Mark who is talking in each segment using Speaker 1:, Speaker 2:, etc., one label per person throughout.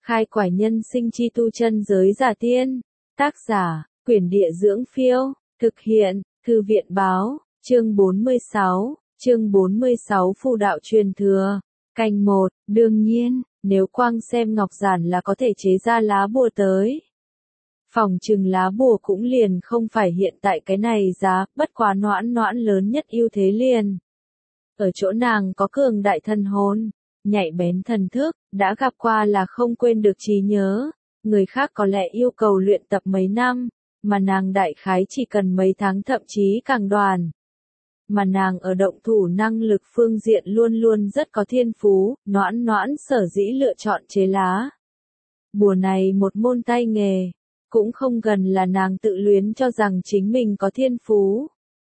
Speaker 1: Khai quải nhân sinh chi tu chân giới giả tiên. Tác giả, Quyển Địa Dưỡng Phiêu. Thực hiện, Thư viện Báo. Chương 46. Chương 46 Phù đạo truyền thừa. Canh 1. Đương nhiên, nếu quang xem ngọc giản là có thể chế ra lá bùa tới. Phòng trừng lá bùa cũng liền không phải hiện tại cái này giá, bất quá Noãn Noãn lớn nhất ưu thế liền. Ở chỗ nàng có cường đại thần hồn, nhạy bén thần thức, đã gặp qua là không quên được trí nhớ. Người khác có lẽ yêu cầu luyện tập mấy năm, mà nàng đại khái chỉ cần mấy tháng thậm chí càng đoàn. Mà nàng ở động thủ năng lực phương diện luôn luôn rất có thiên phú, Noãn Noãn sở dĩ lựa chọn chế lá bùa này một môn tay nghề, cũng không gần là nàng tự luyến cho rằng chính mình có thiên phú,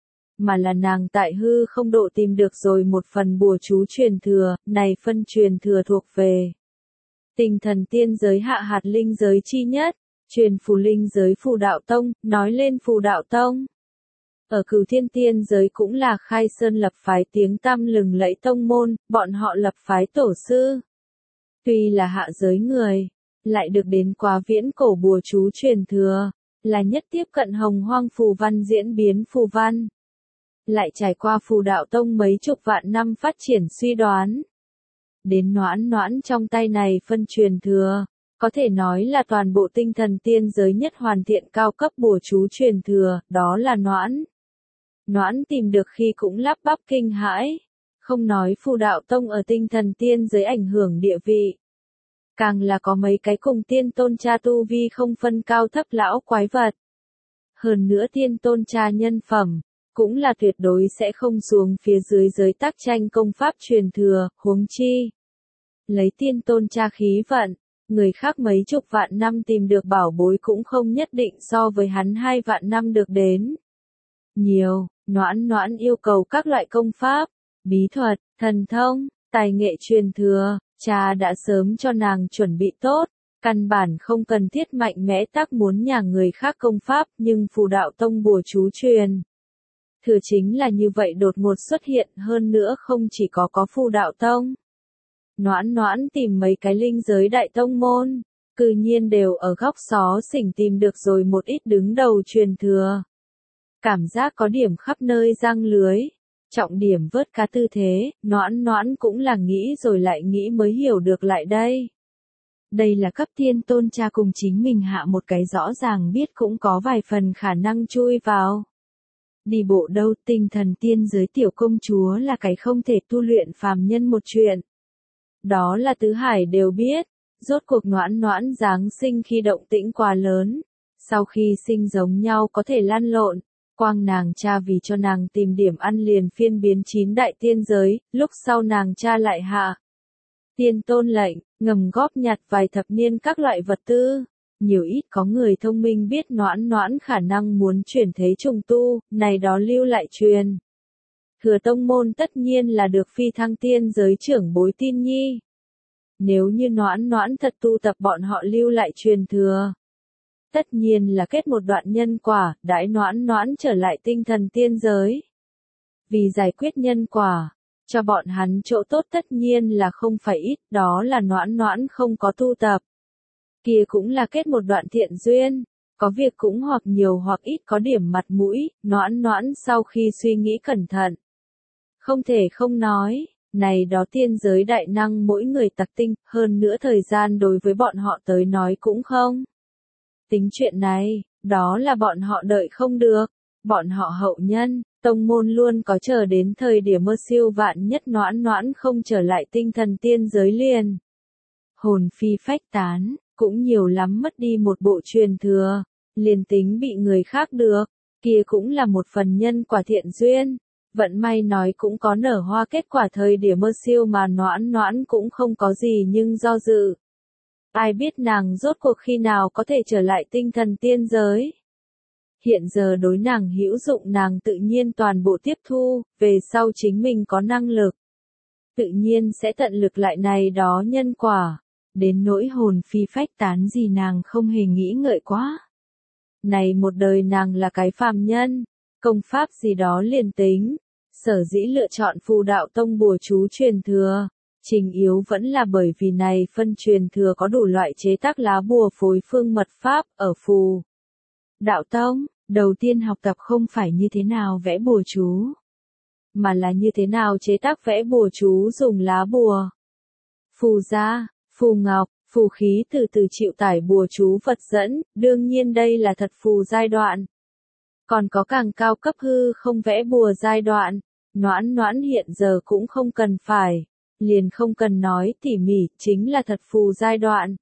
Speaker 1: mà là nàng tại hư không độ tìm được rồi một phần bùa chú truyền thừa, này phân truyền thừa thuộc về tinh thần tiên giới hạ hạt linh giới chi nhất, truyền phù linh giới Phù Đạo Tông. Nói lên Phù Đạo Tông, ở Cửu Thiên tiên giới cũng là khai sơn lập phái tiếng tăm lừng lẫy tông môn, bọn họ lập phái tổ sư. Tuy là hạ giới người, lại được đến quá viễn cổ bùa chú truyền thừa, là nhất tiếp cận hồng hoang phù văn diễn biến phù văn. Lại trải qua Phù Đạo Tông mấy chục vạn năm phát triển suy đoán. Đến Noãn Noãn trong tay này phân truyền thừa, có thể nói là toàn bộ tinh thần tiên giới nhất hoàn thiện cao cấp bùa chú truyền thừa, đó là Noãn Noãn tìm được khi cũng lắp bắp kinh hãi, không nói Phù Đạo Tông ở tinh thần tiên giới ảnh hưởng địa vị. Càng là có mấy cái cùng tiên tôn cha tu vi không phân cao thấp lão quái vật. Hơn nữa tiên tôn cha nhân phẩm, cũng là tuyệt đối sẽ không xuống phía dưới giới tác tranh công pháp truyền thừa, huống chi. Lấy tiên tôn cha khí vận, người khác mấy chục vạn năm tìm được bảo bối cũng không nhất định so với hắn 2 vạn năm được đến. Nhiều, Noãn Noãn yêu cầu các loại công pháp, bí thuật, thần thông, tài nghệ truyền thừa, cha đã sớm cho nàng chuẩn bị tốt, căn bản không cần thiết mạnh mẽ tác muốn nhà người khác công pháp, nhưng Phù Đạo Tông bùa chú truyền thừa chính là như vậy đột ngột xuất hiện, hơn nữa không chỉ có Phù Đạo Tông. Noãn Noãn tìm mấy cái linh giới đại tông môn, cư nhiên đều ở góc xó xỉnh tìm được rồi một ít đứng đầu truyền thừa. Cảm giác có điểm khắp nơi răng lưới, trọng điểm vớt cá tư thế, Noãn Noãn cũng là nghĩ rồi lại nghĩ mới hiểu được lại đây. Đây là cấp tiên tôn cha cùng chính mình hạ một cái rõ ràng biết cũng có vài phần khả năng chui vào. Đi bộ đâu, tinh thần tiên giới tiểu công chúa là cái không thể tu luyện phàm nhân một chuyện. Đó là tứ hải đều biết, rốt cuộc Noãn Noãn giáng sinh khi động tĩnh quá lớn, sau khi sinh giống nhau có thể lăn lộn, quang nàng cha vì cho nàng tìm điểm ăn liền phiên biến 9 đại tiên giới, lúc sau nàng cha lại hạ tiên tôn lệnh, ngầm góp nhặt vài thập niên các loại vật tư. Nhiều ít có người thông minh biết Noãn Noãn khả năng muốn chuyển thế trùng tu, này đó lưu lại truyền thừa tông môn tất nhiên là được phi thăng tiên giới trưởng bối tin nhi. Nếu như Noãn Noãn thật tu tập bọn họ lưu lại truyền thừa, tất nhiên là kết một đoạn nhân quả, đãi Noãn Noãn trở lại tinh thần tiên giới. Vì giải quyết nhân quả, cho bọn hắn chỗ tốt tất nhiên là không phải ít, đó là Noãn Noãn không có tu tập. Kia cũng là kết một đoạn thiện duyên, có việc cũng hoặc nhiều hoặc ít có điểm mặt mũi, Noãn Noãn sau khi suy nghĩ cẩn thận. Không thể không nói, này đó tiên giới đại năng mỗi người tặc tinh, hơn nữa thời gian đối với bọn họ tới nói cũng không tính chuyện này, đó là bọn họ đợi không được, bọn họ hậu nhân, tông môn luôn có chờ đến thời điểm mơ siêu vạn nhất Noãn Noãn không trở lại tinh thần tiên giới liền. Hồn phi phách tán, cũng nhiều lắm mất đi một bộ truyền thừa, liền tính bị người khác được, kia cũng là một phần nhân quả thiện duyên. Vận may nói cũng có nở hoa kết quả thời điểm mơ siêu mà Noãn Noãn cũng không có gì nhưng do dự. Ai biết nàng rốt cuộc khi nào có thể trở lại tinh thần tiên giới. Hiện giờ đối nàng hữu dụng nàng tự nhiên toàn bộ tiếp thu, về sau chính mình có năng lực. Tự nhiên sẽ tận lực lại này đó nhân quả. Đến nỗi hồn phi phách tán gì nàng không hề nghĩ ngợi quá. Này một đời nàng là cái phàm nhân, công pháp gì đó liền tính. Sở dĩ lựa chọn Phù Đạo Tông bùa chú truyền thừa, Chính yếu vẫn là bởi vì này phân truyền thừa có đủ loại chế tác lá bùa phối phương mật pháp ở phù. Đạo tông, đầu tiên học tập không phải như thế nào vẽ bùa chú, mà là như thế nào chế tác vẽ bùa chú dùng lá bùa. Phù gia, phù ngọc, phù khí từ từ chịu tải bùa chú Phật dẫn, đương nhiên đây là thật phù giai đoạn. Còn có càng cao cấp hư không vẽ bùa giai đoạn, Noãn hiện giờ cũng không cần phải, liền không cần nói tỉ mỉ, chính là thật phù giai đoạn.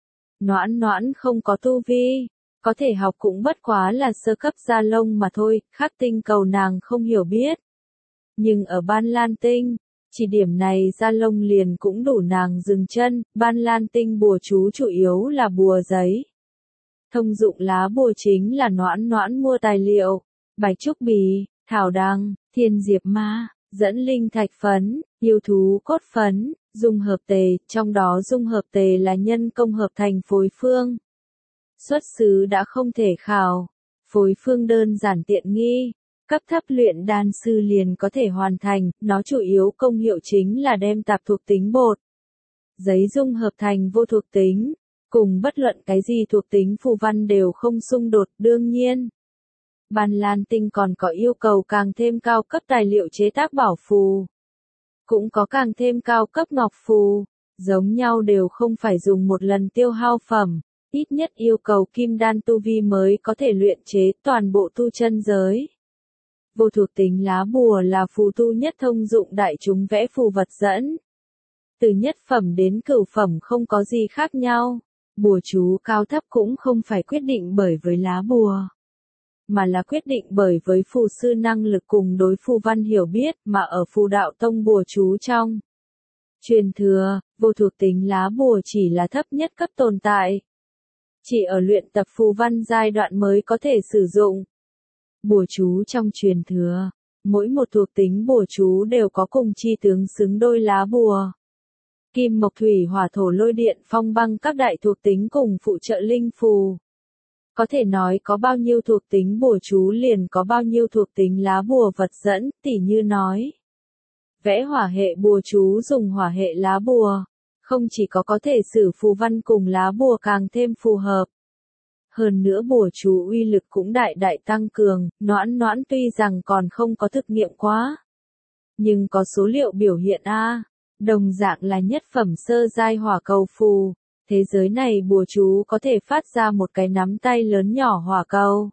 Speaker 1: Noãn không có tu vi, có thể học cũng bất quá là sơ cấp gia lông mà thôi, khắc tinh cầu nàng không hiểu biết. Nhưng ở Ban Lan Tinh, chỉ điểm này gia lông liền cũng đủ nàng dừng chân, Ban Lan Tinh bùa chú chủ yếu là bùa giấy. Thông dụng lá bùa chính là Noãn mua tài liệu, bạch trúc bì, thảo đăng, thiên diệp ma, dẫn linh thạch phấn, yêu thú cốt phấn, dung hợp tề, trong đó dung hợp tề là nhân công hợp thành phối phương. Xuất xứ đã không thể khảo, phối phương đơn giản tiện nghi, cấp thấp luyện đan sư liền có thể hoàn thành, nó chủ yếu công hiệu chính là đem tạp thuộc tính bột, giấy dung hợp thành vô thuộc tính, cùng bất luận cái gì thuộc tính phù văn đều không xung đột, đương nhiên. Ban Lan Tinh còn có yêu cầu càng thêm cao cấp tài liệu chế tác bảo phù. Cũng có càng thêm cao cấp ngọc phù, giống nhau đều không phải dùng một lần tiêu hao phẩm, ít nhất yêu cầu kim đan tu vi mới có thể luyện chế toàn bộ tu chân giới. Vô thuộc tính lá bùa là phù tu nhất thông dụng đại chúng vẽ phù vật dẫn. Từ nhất phẩm đến cửu phẩm không có gì khác nhau, bùa chú cao thấp cũng không phải quyết định bởi với lá bùa, mà là quyết định bởi với phù sư năng lực cùng đối phù văn hiểu biết mà ở phù đạo tông bùa chú trong. Truyền thừa, vô thuộc tính lá bùa chỉ là thấp nhất cấp tồn tại. Chỉ ở luyện tập phù văn giai đoạn mới có thể sử dụng. Bùa chú trong truyền thừa, mỗi một thuộc tính bùa chú đều có cùng chi tướng xứng đôi lá bùa. Kim mộc thủy hỏa thổ lôi điện phong băng các đại thuộc tính cùng phụ trợ linh phù. Có thể nói có bao nhiêu thuộc tính bùa chú liền có bao nhiêu thuộc tính lá bùa vật dẫn, tỉ như nói. Vẽ hỏa hệ bùa chú dùng hỏa hệ lá bùa, không chỉ có thể sử phù văn cùng lá bùa càng thêm phù hợp. Hơn nữa bùa chú uy lực cũng đại tăng cường, Noãn tuy rằng còn không có thực nghiệm quá. Nhưng có số liệu biểu hiện đồng dạng là nhất phẩm sơ giai hỏa cầu phù. Thế giới này bùa chú có thể phát ra một cái nắm tay lớn nhỏ hỏa cầu.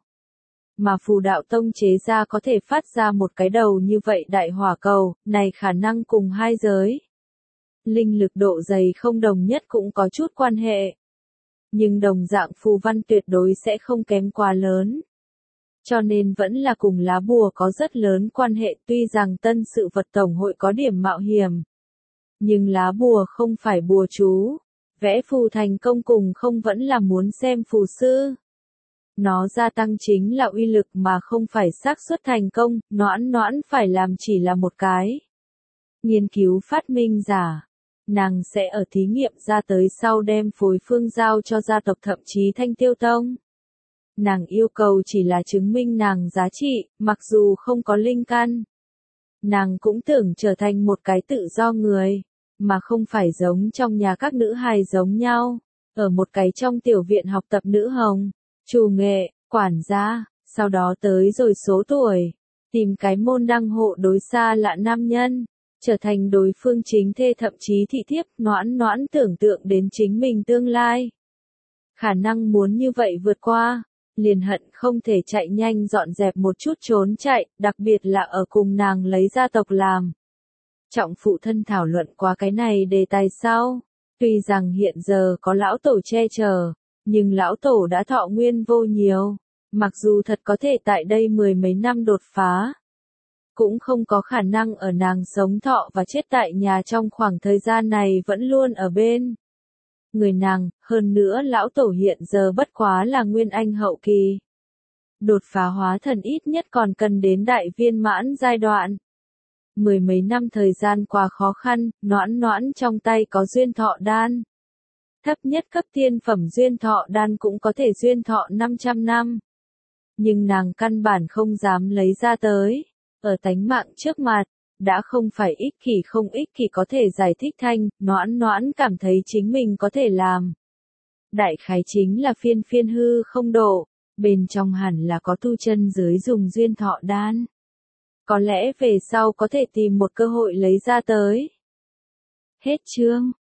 Speaker 1: Mà phù đạo tông chế ra có thể phát ra một cái đầu như vậy đại hỏa cầu, này khả năng cùng hai giới. Linh lực độ dày không đồng nhất cũng có chút quan hệ. Nhưng đồng dạng phù văn tuyệt đối sẽ không kém quá lớn. Cho nên vẫn là cùng lá bùa có rất lớn quan hệ, tuy rằng tân sự vật tổng hội có điểm mạo hiểm. Nhưng lá bùa không phải bùa chú. Vẽ phù thành công cùng không vẫn là muốn xem phù sư. Nó gia tăng chính là uy lực mà không phải xác suất thành công, Noãn phải làm chỉ là một cái. Nghiên cứu phát minh giả. Nàng sẽ ở thí nghiệm ra tới sau đem phối phương giao cho gia tộc thậm chí Thanh Tiêu Tông. Nàng yêu cầu chỉ là chứng minh nàng giá trị, mặc dù không có linh căn. Nàng cũng tưởng trở thành một cái tự do người. Mà không phải giống trong nhà các nữ hài giống nhau, ở một cái trong tiểu viện học tập nữ hồng, chủ nghệ, quản gia, sau đó tới rồi số tuổi, tìm cái môn đăng hộ đối xa lạ nam nhân, trở thành đối phương chính thê thậm chí thị thiếp, Noãn tưởng tượng đến chính mình tương lai. Khả năng muốn như vậy vượt qua, liền hận không thể chạy nhanh dọn dẹp một chút trốn chạy, đặc biệt là ở cùng nàng lấy gia tộc làm. Trọng phụ thân thảo luận qua cái này đề tài sau, tuy rằng hiện giờ có lão tổ che chở, nhưng lão tổ đã thọ nguyên vô nhiều, mặc dù thật có thể tại đây 10 mấy năm đột phá, cũng không có khả năng ở nàng sống thọ và chết tại nhà trong khoảng thời gian này vẫn luôn ở bên người nàng, hơn nữa lão tổ hiện giờ bất quá là nguyên anh hậu kỳ. Đột phá hóa thần ít nhất còn cần đến đại viên mãn giai đoạn. 10 mấy năm thời gian qua khó khăn, Noãn trong tay có duyên thọ đan. Thấp nhất cấp tiên phẩm duyên thọ đan cũng có thể duyên thọ 500 năm. Nhưng nàng căn bản không dám lấy ra tới, ở tánh mạng trước mặt, đã không phải ích kỷ có thể giải thích Thanh, Noãn cảm thấy chính mình có thể làm. Đại khái chính là phiên hư không độ, bên trong hẳn là có tu chân giới dùng duyên thọ đan. Có lẽ về sau có thể tìm một cơ hội lấy ra tới. Hết chương.